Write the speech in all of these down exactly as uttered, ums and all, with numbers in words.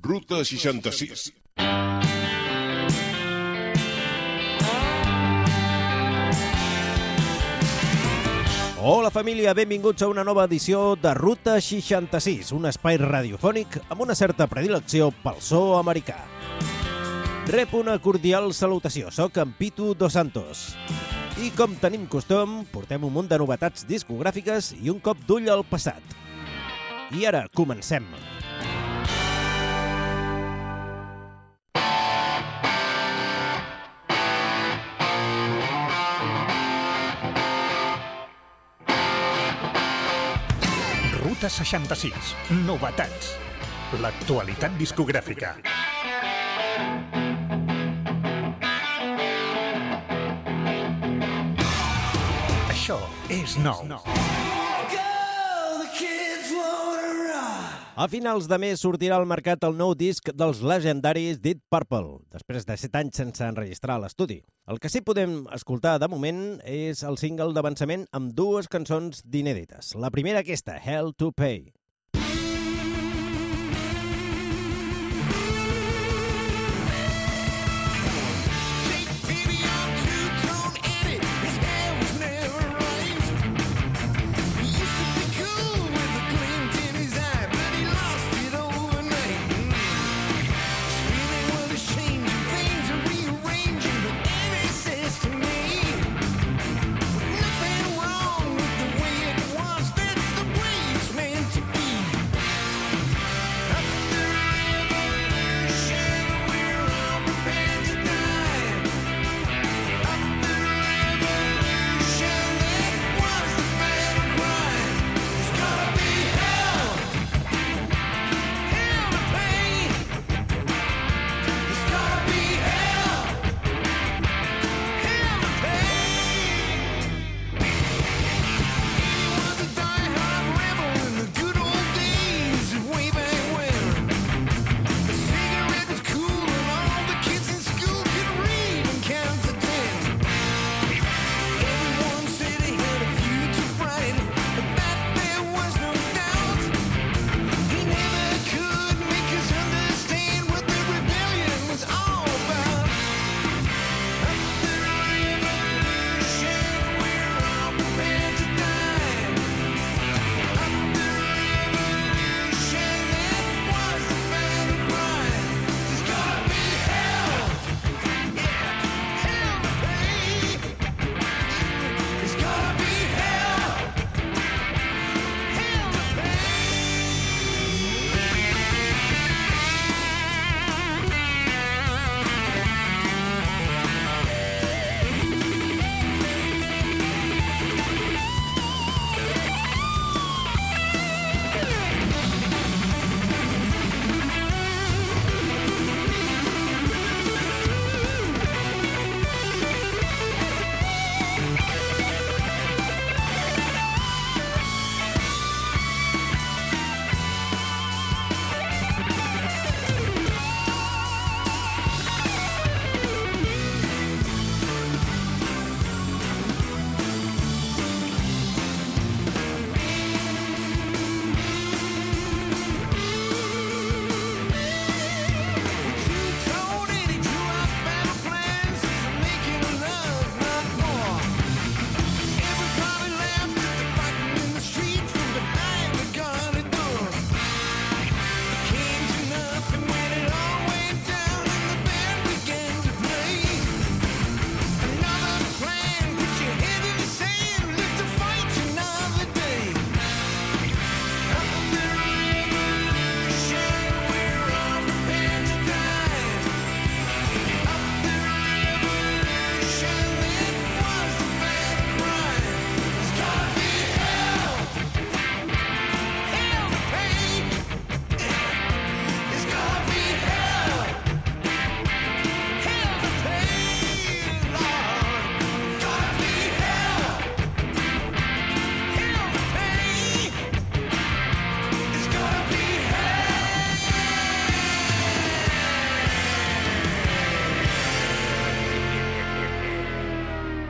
Ruta seixanta-sis. Hola família, benvinguts a una nova edició de Ruta seixanta-sis, un espai radiofònic amb una certa predilecció pel so americà. Rep una cordial salutació, soc en Pitu Dos Santos. I com tenim costum, portem un munt de novetats discogràfiques i un cop d'ull al passat. I ara, comencem. Ruta seixanta-sis. Novetats. L'actualitat discogràfica. Això és nou. A finals de mes sortirà al mercat el nou disc dels legendaris Deep Purple, després de set anys sense enregistrar a l'estudi. El que sí podem escoltar de moment és el single d'avançament amb dues cançons d'inèdites. La primera aquesta, Hell to Pay. Nothing wrong with the way it was. That's the way it's meant to be.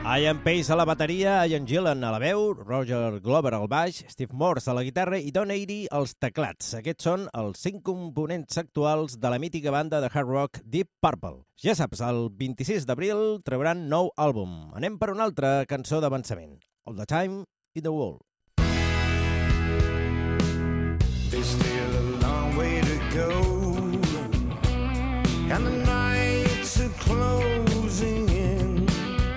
Ian Pace a la bateria, Ian Gillan a la veu, Roger Glover al baix, Steve Morse a la guitarra i Don Airey als teclats. Aquests són els cinc components actuals de la mítica banda de hard rock Deep Purple. Ja saps, el vint-i-sis d'abril trauran nou àlbum. Anem per una altra cançó d'avançament. All the Time in the World. There's still a long way to go, and the nights are closing in.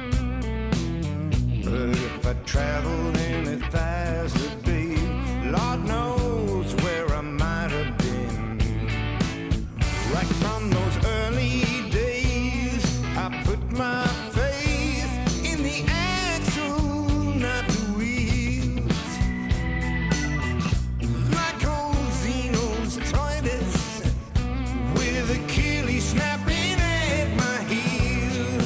But if I traveled any faster, babe, Lord knows where I might have been. Right from those early days, I put my faith in the axle, not the wheels. Like old Zeno's tortoise, with Achilles snapping at my heels.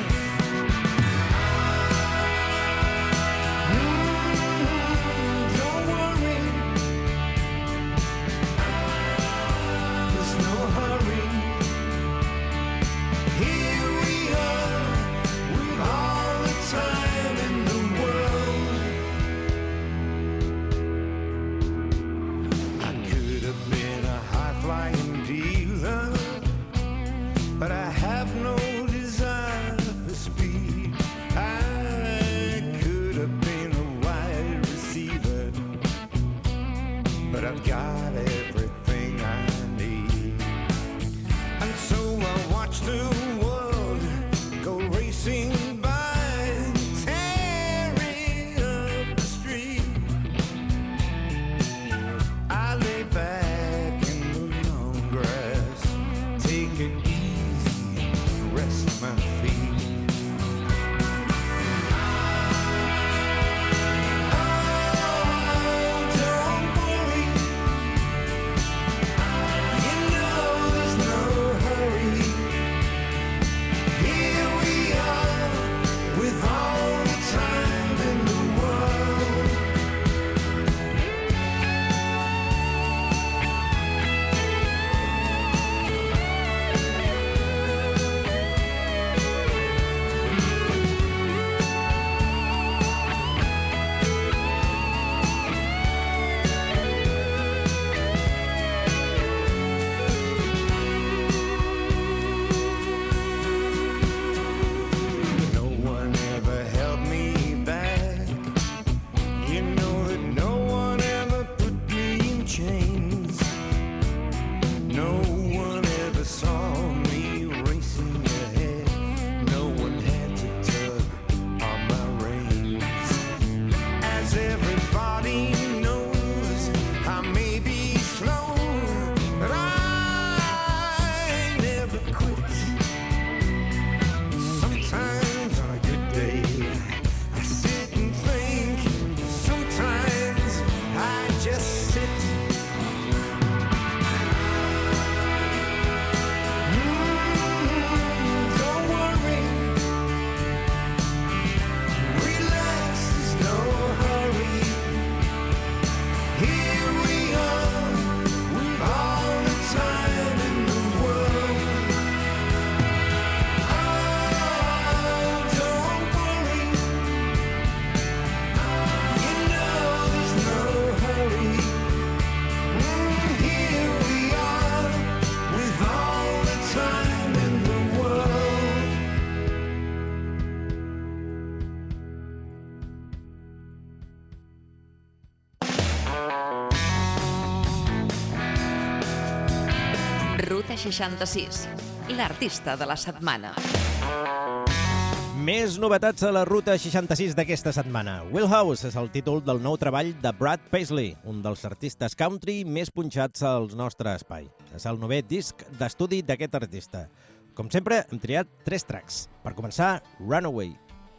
But I have no desire for speed. I could have been a wide receiver, but I've got everything I need. And so I watch the world go racing by, tearing up the street. I lay back in the long grass, take it easy, rest my feet. Oh, don't worry, you know there's no hurry. Here we are, with all the time in the world. No one ever held me back. You know that no one ever put me in chains. No one ever saw me racing ahead. No one had to tug on my reins. As everybody knows, I may be slow, but I never quit. Sometimes on a good day, I sit and think. Sometimes I just sit. Mm, don't worry, relax, there's no hurry. Here we are, with all the time in the world. Oh, don't worry, you know there's no hurry. Mm, here we are, with all the time in the world. Ruta seixanta-sis, l'artista de la setmana. Més novetats a la Ruta seixanta-sis d'aquesta setmana. Wheelhouse és el títol del nou treball de Brad Paisley, un dels artistes country més punxats al nostre espai. És el novè disc d'estudi d'aquest artista. Com sempre, hem triat tres tracks. Per començar, Runaway.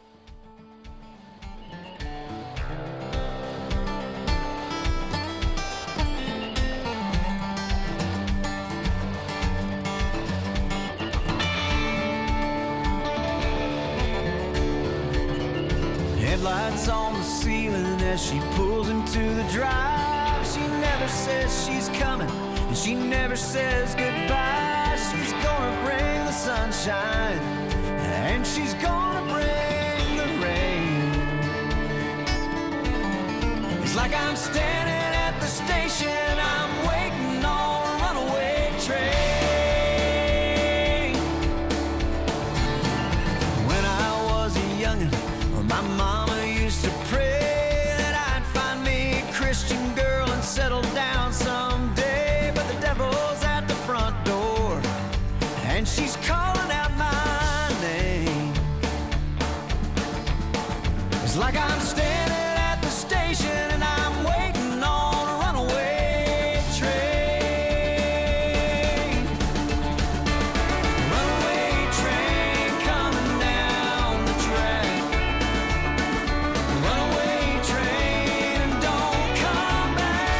Headlights on the ceiling as she pulls into the drive. She never says she's coming, and she never says goodbye. She's gonna bring the sunshine, and she's gonna bring the like I'm standing at the station, I'm waiting on a runaway train. When I was a youngin', my mama used to pray that I'd find me a Christian girl and settle down someday. But the devil's at the front door, and she's calling out my name. It's like I'm standing at the station and I'm waiting on a runaway train. Runaway train coming down the track. Runaway train and don't come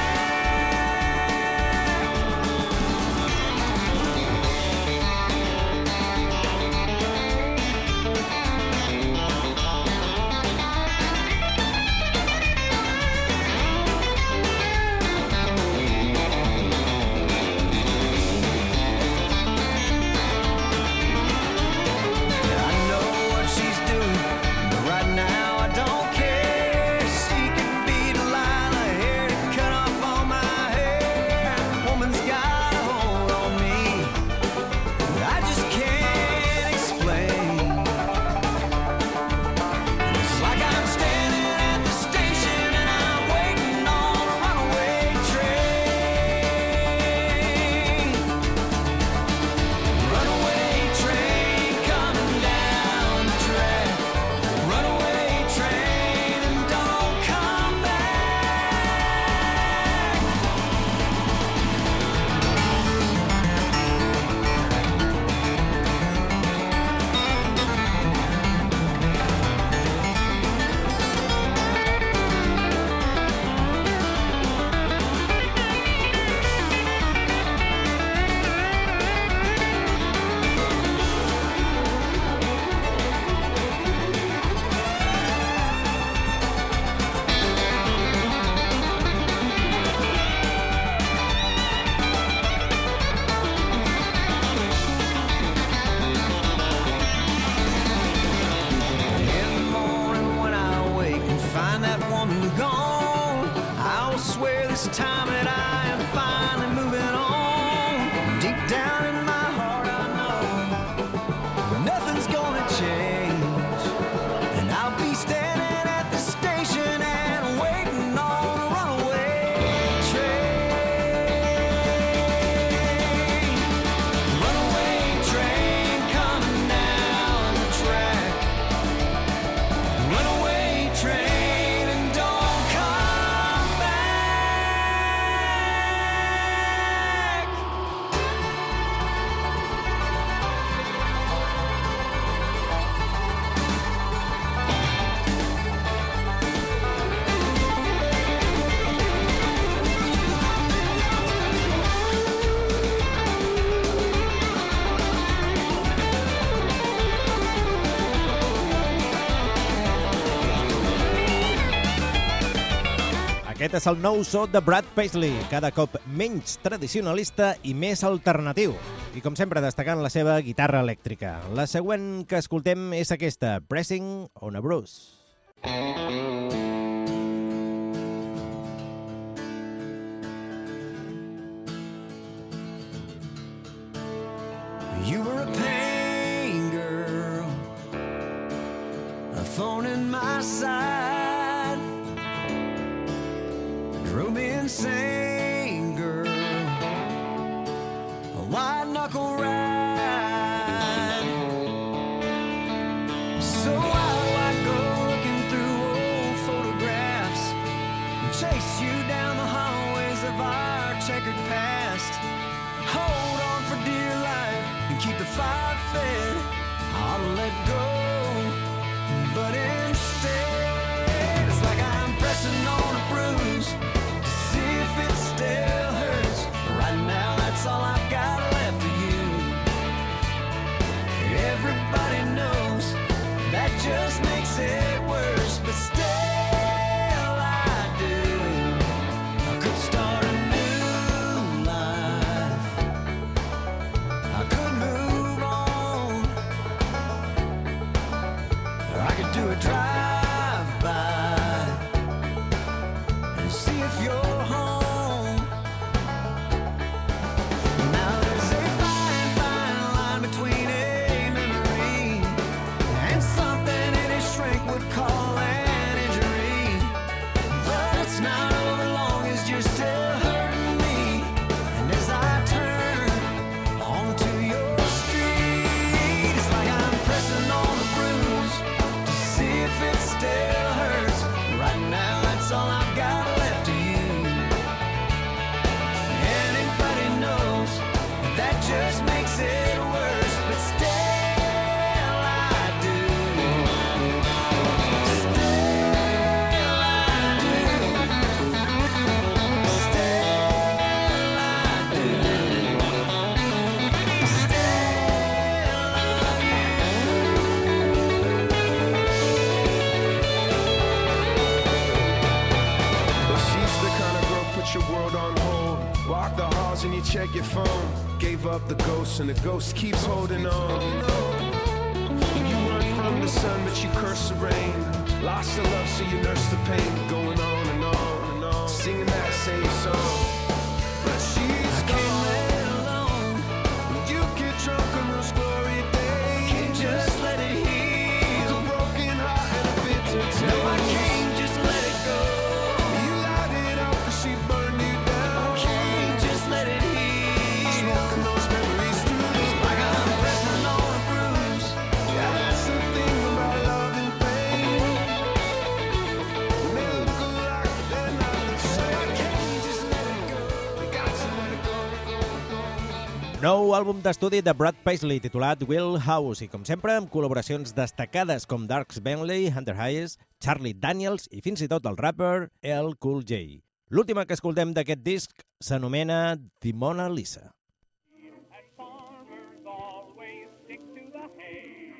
I know what she's doing, but right now I don't care. She could be Delilah, hair to cut off all my hair. Woman's got a hold on me that I just can't explain. It's like I'm standing at the station and I'm waiting on a runaway train. Runaway train coming down the track. Runaway train and don't come back. In the morning when I wake and find that woman gone, I'll swear this time that I am finally moving on. Deep down in my heart I know nothing's gonna change, and I'll be standing at the station and waiting on a runaway train. Runaway train coming down the track. Runaway train and don't come back. Aquest és el nou so de Brad Paisley, cada cop menys tradicionalista i més alternatiu. I com sempre destacant la seva guitarra elèctrica. La següent que escoltem és aquesta, Pressing on a Bruise. You were a pain girl, a thorn in my side, drove me insane, girl, a white knuckle ride. So why do I go looking through old photographs and chase you down the hallways of our checkered past? Hold on for dear life and keep the fire fed. I'll let go, but instead it's like I'm pressing on a bruise to see if it still hurts. Right now that's all I've got left of you. Everybody knows that just makes it worse, but still I do. I could start a new life, I could move on. your phone, gave up the ghost, and the ghost keeps holding on. You run from the sun, but you curse the rain. Lost the love, so you nurse the pain. Going on and on and on, singing that same song. But she's gone. You get drunk on those glory days. Can't just let it heal. A broken heart and a bitter taste. No, I can't just let it go. You light it up, but she burned you down. I can't just let it heal. Smoking those memories through. Like I'm pressing on a bruise. Yeah, that's the thing about love and pain. They look alike, but they're not the same. I can't just let it go. I got to let it go, go, go. Nou àlbum d'estudi de Brad Paisley titulat Will House i, com sempre, amb col·laboracions destacades com Darks Bentley, Hunter Hayes, Charlie Daniels i fins i tot el rapper L Cool J. L'última que escoltem d'aquest disc s'anomena The Mona Lisa. And farmers always stick to the hay.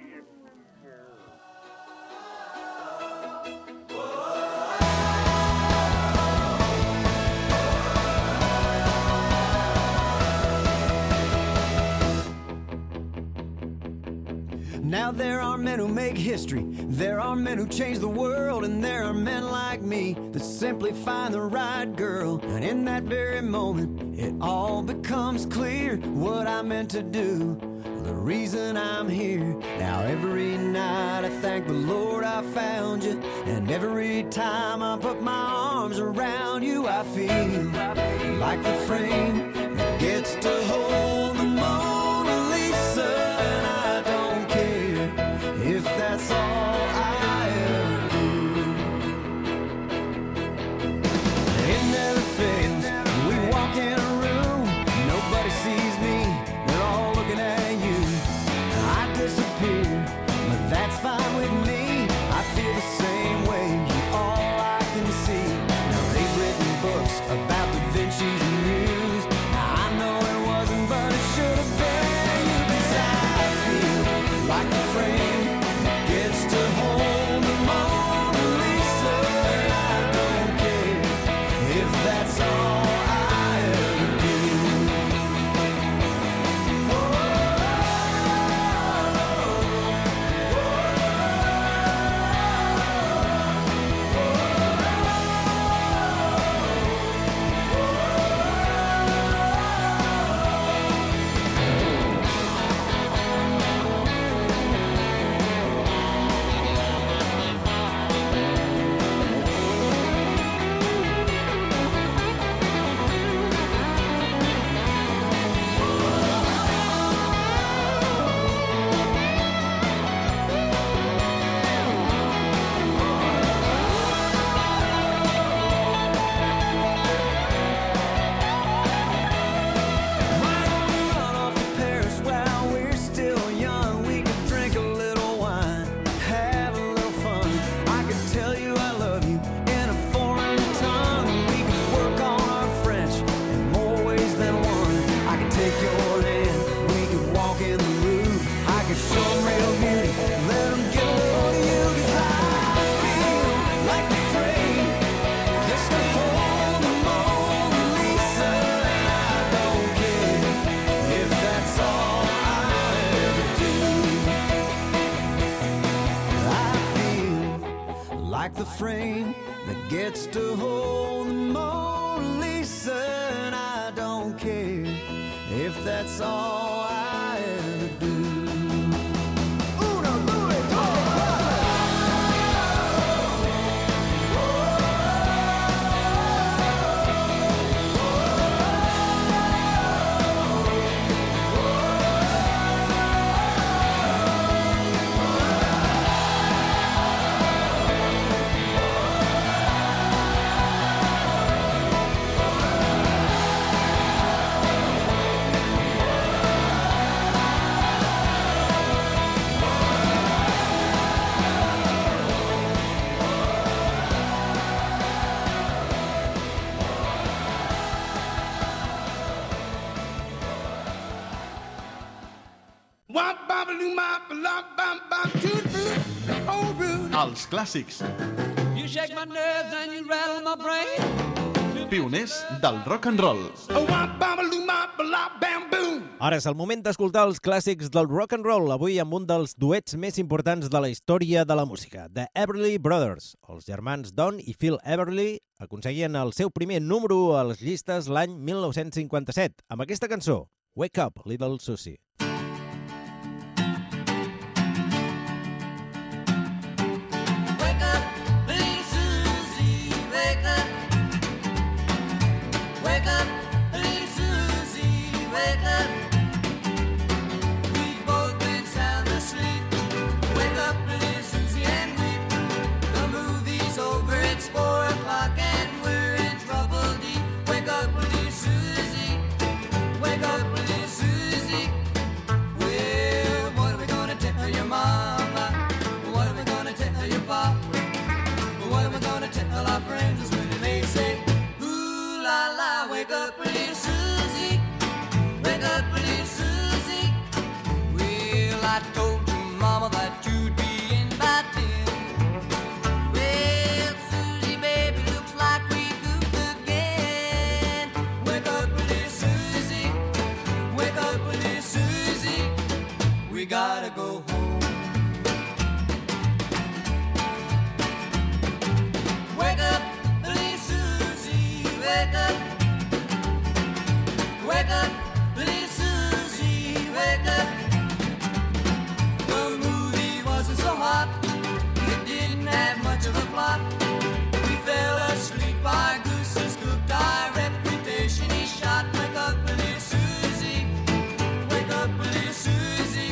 Now there are men who make history, there are men who change the world, and there are men like me that simply find the right girl. And in that very moment, it all becomes clear what I meant to do, the reason I'm here. Now every night I thank the Lord I found you, and every time I put my arms around you, I feel like the frame that gets to hold the Mona Lisa. And I don't care if that's all I ever do. It never fails. We walk in a room, nobody sees me, they're all looking at you. I disappear, but that's fine with me. I feel the same way, you're all I can see. Now they've written books about Da Vinci's muse. Now I know it wasn't, but it should have been you. 'Cause I feel like the frame that gets to hold the Mona Lisa. And I don't care if that's all I ever do. Why don't we run off to Paris while we're still young? We could drink a little wine, have a little fun. I could tell you I love you in a foreign tongue. We could work on our French in more ways than one. I could take your hand, we could walk in the Louvre. I could show them real beauty, let them get a hold of you. 'Cause I feel like the frame just to hold the Mona Lisa. And I don't care if that's all I ever do. I feel like the frame that gets to hold the Mona Lisa. And I don't care if that's all I ever do. Uno, due, tre, Els clàssics. You shake my nerves and you rattle my brain. To pioners del rock and roll. Ara és el moment d'escoltar els clàssics del rock and roll, avui amb un dels duets més importants de la història de la música, The Everly Brothers. Els germans Don i Phil Everly aconseguien el seu primer número a les llistes l'any mil nou-cents cinquanta-set, amb aquesta cançó, Wake Up, Little Susie. Gotta go home. Wake up, little Susie, wake up. Wake up, little Susie, wake up. The movie wasn't so hot, it didn't have much of a plot. We fell asleep, our gooses cooked, our reputation is shot. Wake up, little Susie, wake up, little Susie.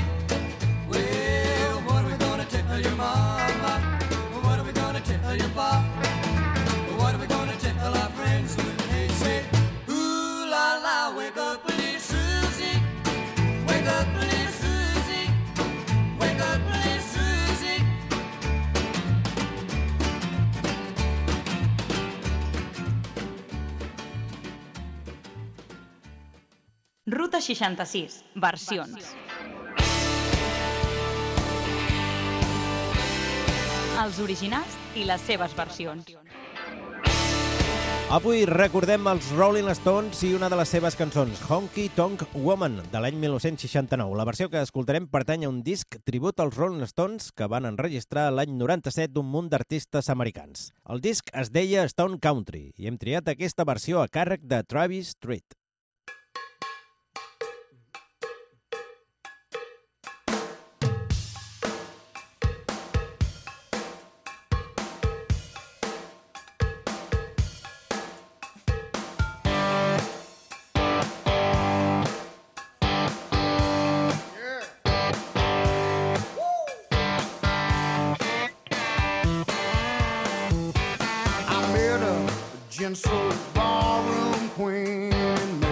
Your mama, what are we gonna tell your pop? What are we gonna tell our friends when they say, ooh la la, wake up, little Susie, wake up, little Susie, wake up, little Susie. Ruta seixanta-sis, versions. Els originals i les seves versions. Avui recordem els Rolling Stones i una de les seves cançons, Honky Tonk Woman, de l'any mil nou-cents seixanta-nou. La versió que escoltarem pertany a un disc tribut als Rolling Stones que van enregistrar l'any noranta-set d'un munt d'artistes americans. El disc es deia Stone Country i hem triat aquesta versió a càrrec de Travis Tritt. Soul ballroom queen.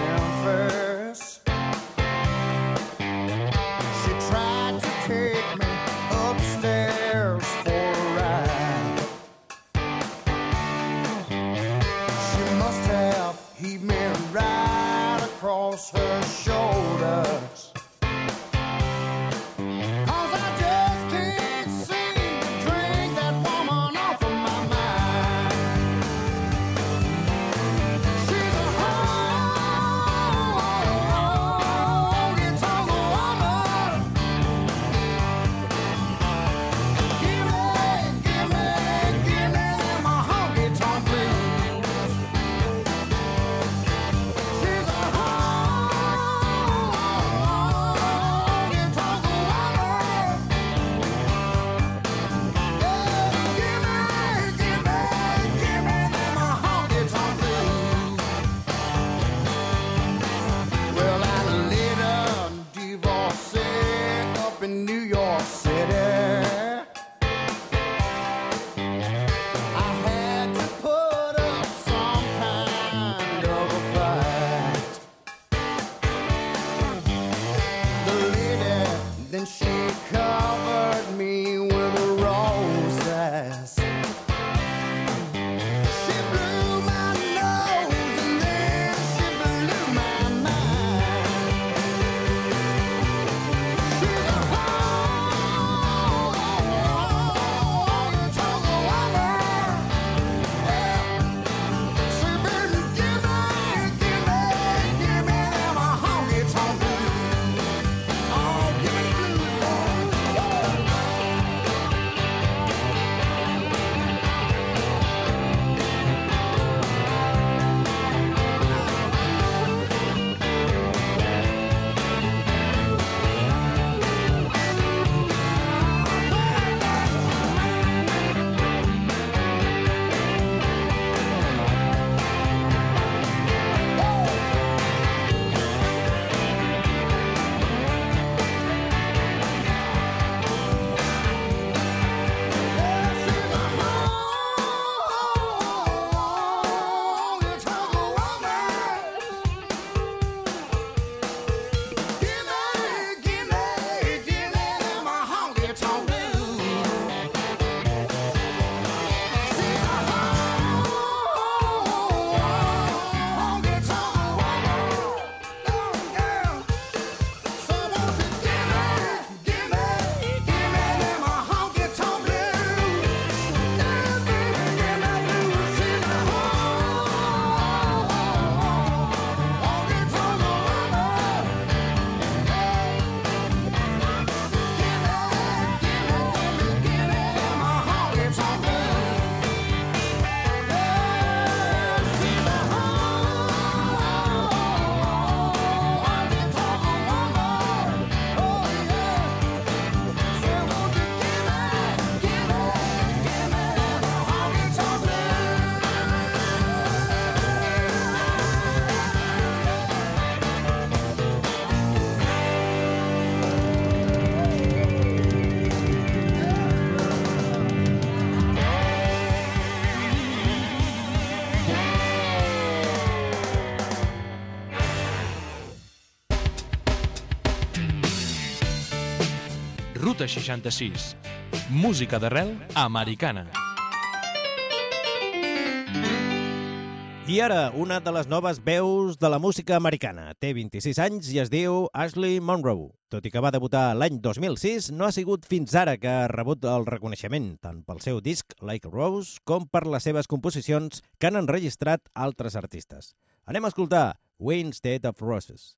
Ruta seixanta-sis. Música d'arrel americana. I ara, una de les noves veus de la música americana. Té vint-i-sis anys i es diu Ashley Monroe. Tot i que va debutar l'any dos mil sis, no ha sigut fins ara que ha rebut el reconeixement, tant pel seu disc Like a Rose com per les seves composicions que han enregistrat altres artistes. Anem a escoltar We Instead of Roses.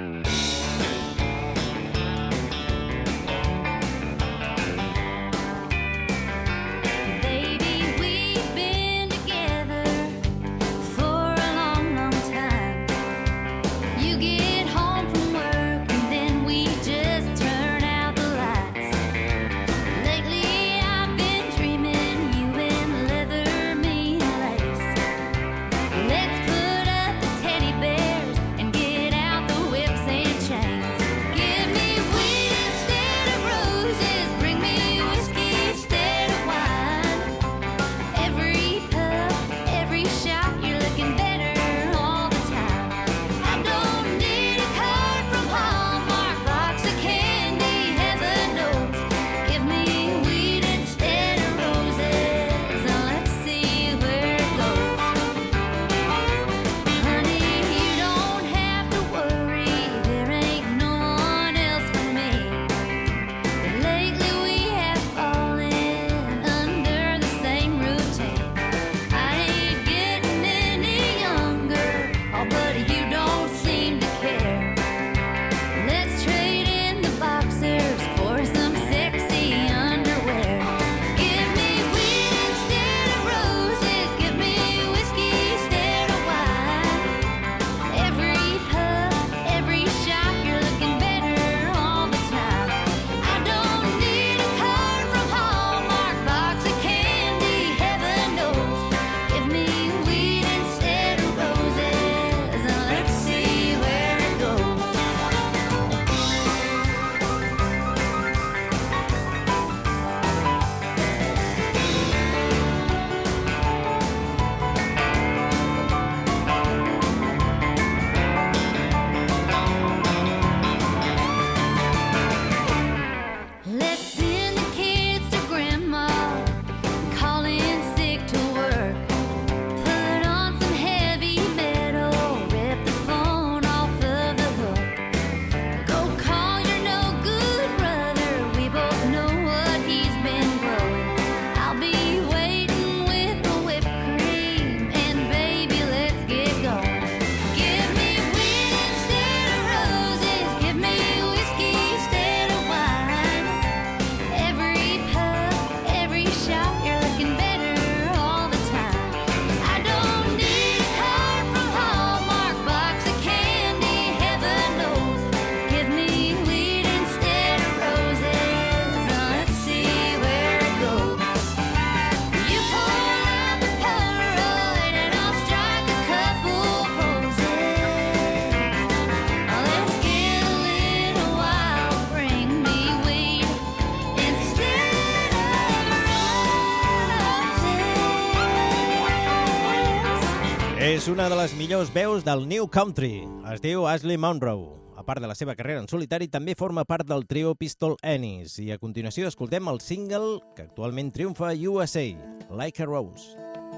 És una de les millors veus del New Country. Es diu Ashley Monroe. A part de la seva carrera en solitari, també forma part del trio Pistol Annies. I a continuació escoltem el single que actualment triomfa a U S A, Like a Rose.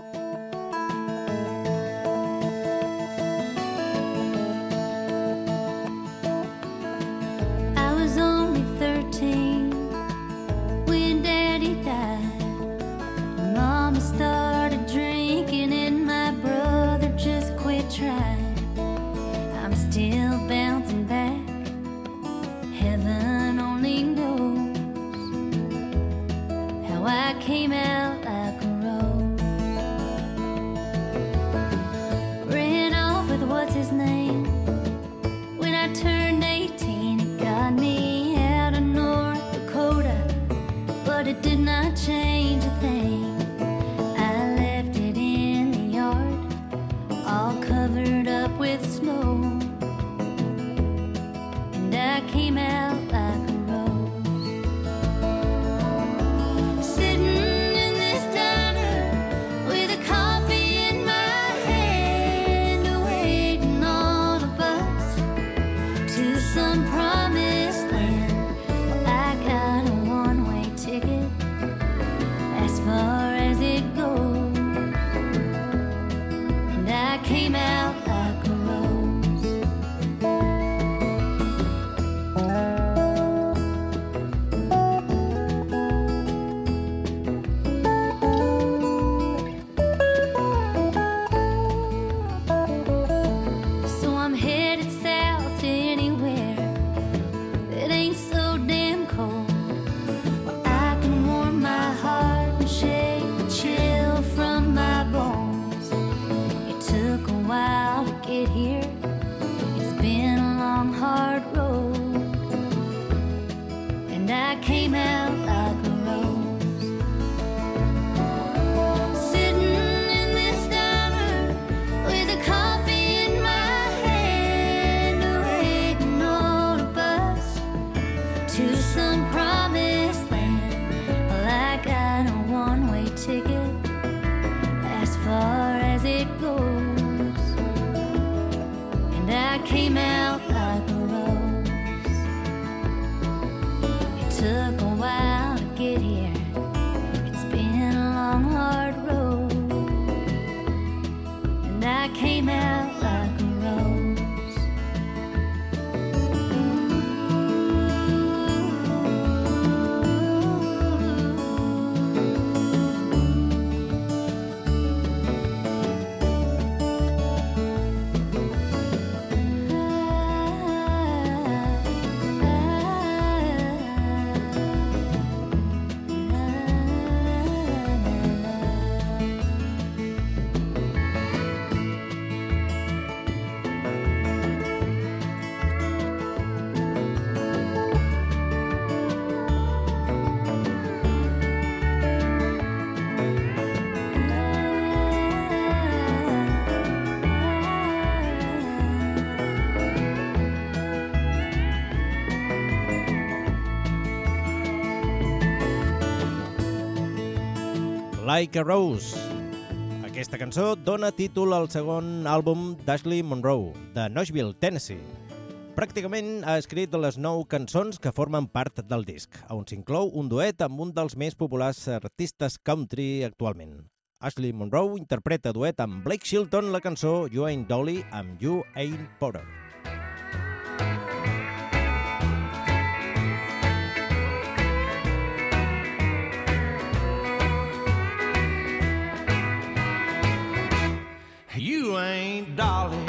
I was only thirteen when Daddy died. Mama started drinking and my brother just quit trying. I'm still bouncing back. Heaven only knows how I came out like a rose. Ran off with what's his name. When I turned eighteen, it got me out of North Dakota, but it did not change a thing. I left it in the yard, all covered up with snow, and I came out like a rose. Sitting and I came out like a rose. Sitting in this diner with a coffee in my hand, waiting on a bus to some promised land. Well, I got a one-way ticket as far as it goes, and I came out like a rose. It took a while to get here. It's been a long, hard road, and I came out like a rose. Like a Rose. Aquesta cançó dona títol al segon àlbum d'Ashley Monroe, de Nashville, Tennessee. Pràcticament ha escrit les nou cançons que formen part del disc, on s'inclou un duet amb un dels més populars artistes country actualment. Ashley Monroe interpreta duet amb Blake Shelton la cançó You Ain't Dolly amb You Ain't Porter. You ain't Dolly,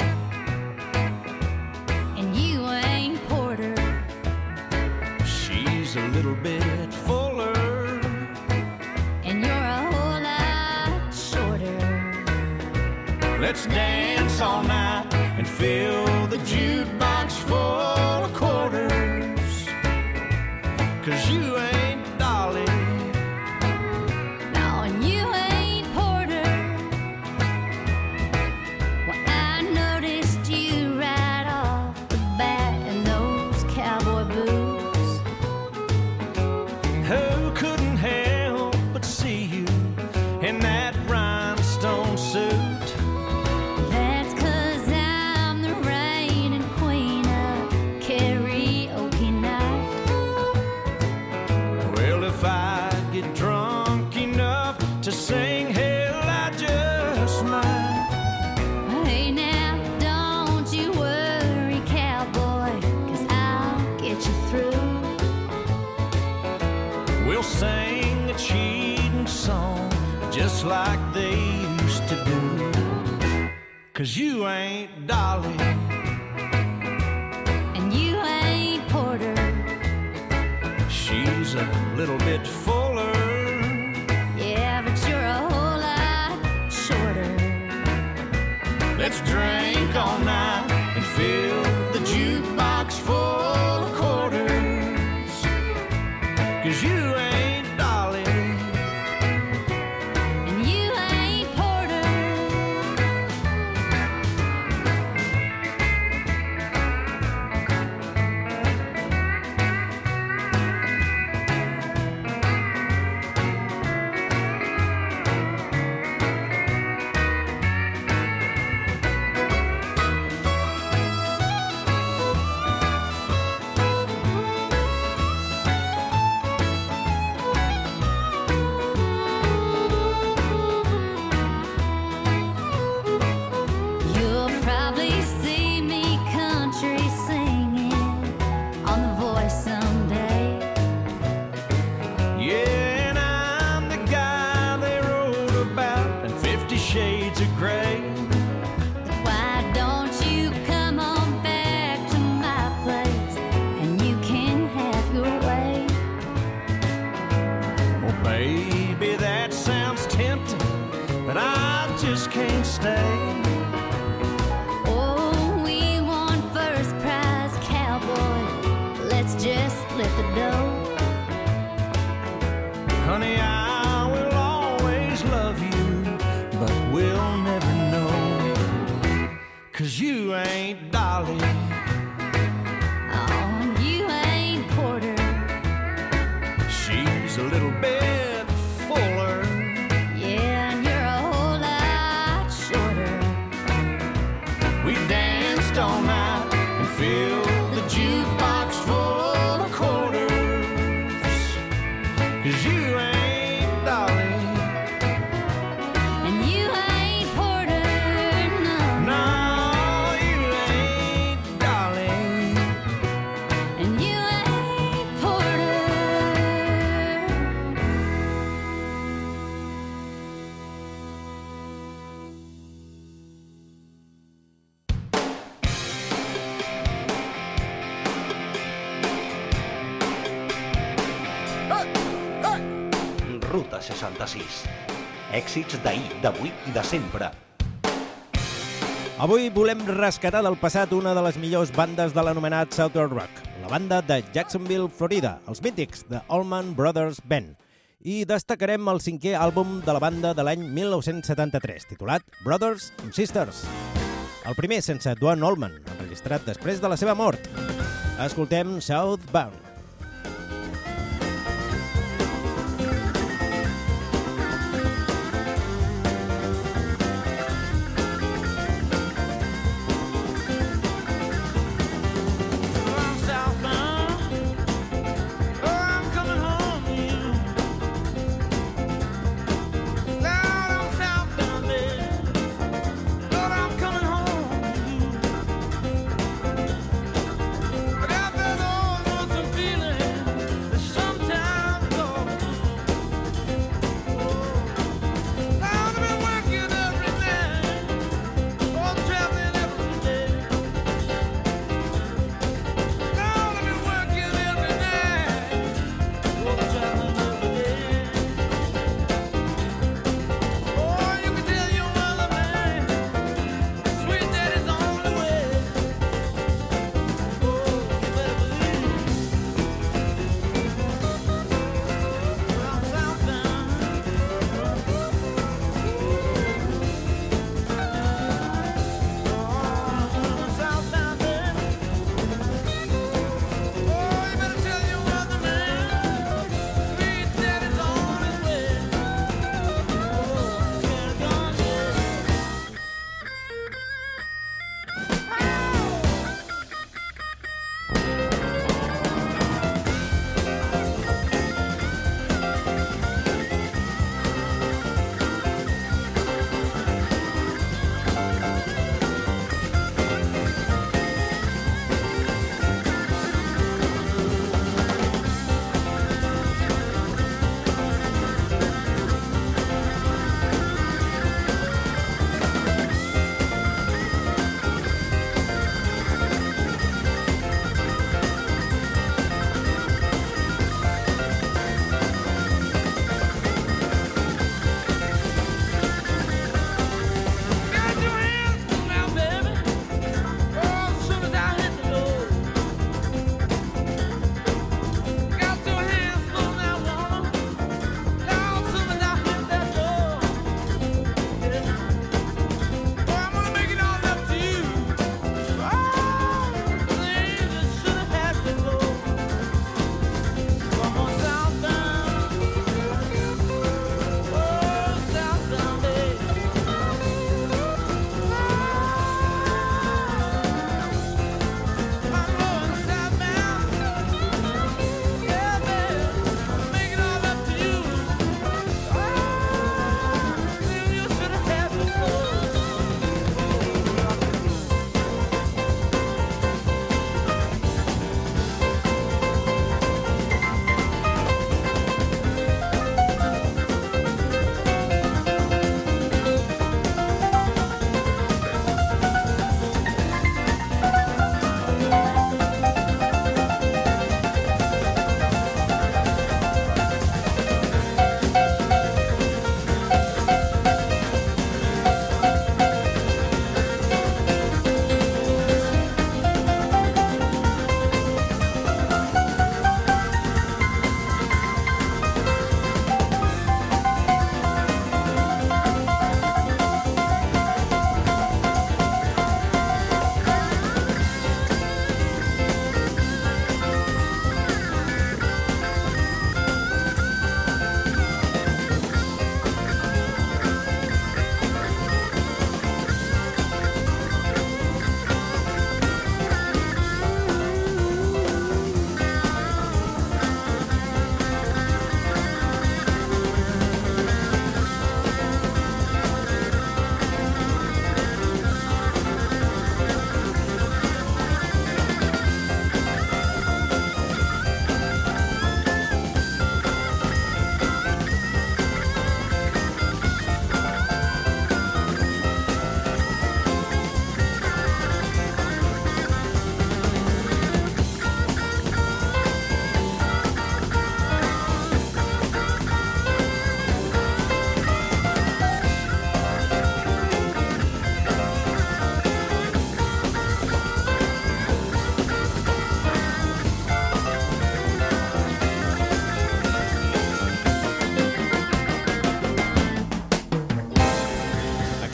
And you ain't Porter. she's a little bit fuller. And you're a whole lot shorter. Let's dance all night and fill the jukebox full of quarters. 'Cause you ain't Dolly, No, and you ain't Porter. Well, I noticed you right off the bat in those cowboy boots. who couldn't help but see you in that rhinestone suit? That's 'cause I'm the reigning queen of karaoke night. Well, if I get drunk enough to sing, hell, I just might. Hey now, don't you worry, cowboy, 'cause I'll get you through. We'll sing a cheating song just like they used to do. 'Cause you ain't Dolly, And you ain't Porter. she's a little bit fuller. Yeah, but you're a whole lot shorter. Let's drink all night and fill the jukebox full of quarters. 'Cause you ain't Dolly, And you ain't Porter. You'll probably see me country singing on The Voice someday. yeah, and I'm the guy they wrote about in Fifty Shades of Grey. Why don't you come on back to my place and you can have your way? Well, baby, that sounds tempting, but I just can't stay. Oh, we want first prize, cowboy. Let's just split the dough. Honey, I will always love you, but we'll never know, 'cause you ain't Dolly. Oh, you ain't Porter. She's a little bit fuller. Yeah, and you're a whole lot shorter. We danced all night and filled the jukebox full of quarters, 'cause you ain't Dolly. And you ain't Porter, no. No, you ain't Dolly. And you ain't Porter. Ruta seixanta-sis. Èxits d'ahir, d'avui i de sempre. Avui volem rescatar del passat una de les millors bandes de l'anomenat Southern Rock, la banda de Jacksonville, Florida, els mítics de Allman Brothers Band. I destacarem el cinquè àlbum de la banda de l'any mil nou-cents setanta-tres, titulat Brothers and Sisters. El primer sense Duane Allman, enregistrat després de la seva mort. Escoltem Southbound. I'm southbound. Oh, I'm coming home to you. Lord, I'm southbound, baby. Lord, I'm coming home to you. I got that old Mozambique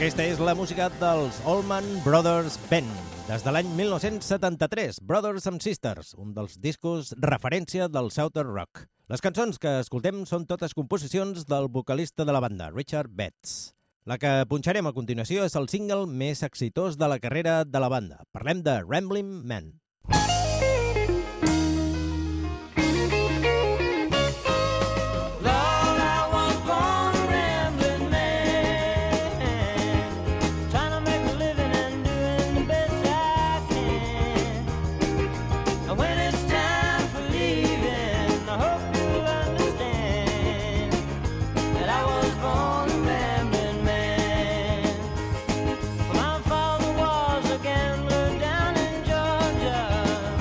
Aquesta és la música dels Allman Brothers Band, des de l'any mil nou-cents setanta-tres, Brothers and Sisters, un dels discos referència del Southern Rock. Les cançons que escoltem són totes composicions del vocalista de la banda, Richard Betts. La que punxarem a continuació és el single més exitós de la carrera de la banda. Parlem de Ramblin' Man. My father was a gambler down in Georgia.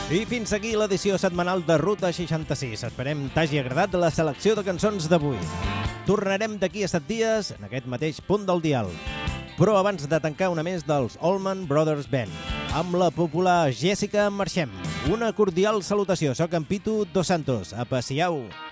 I fins aquí l'edició setmanal de Ruta seixanta-sis. Esperem t'hagi agradat la selecció de cançons d'avui. Tornarem d'aquí a set dies en aquest mateix punt del dial. Però abans de tancar una més dels Allman Brothers Band, amb la popular Jessica marxem. Una cordial salutació. Soc en Pitu Dos Santos. Apa, siau!